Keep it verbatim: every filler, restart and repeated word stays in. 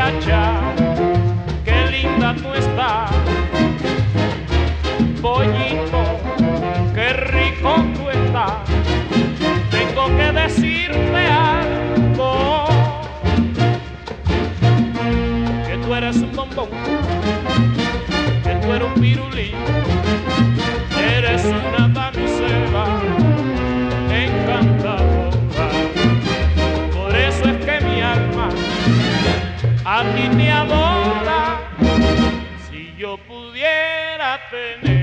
muchacha, qué linda tú estás. Pollito, qué rico tú estás. Tengo que decirte algo, que tú eres un bombón, que tú eres un pirulí, eres una damisela encantadora. Por eso es que mi alma a ti te adora. Si yo pudiera tener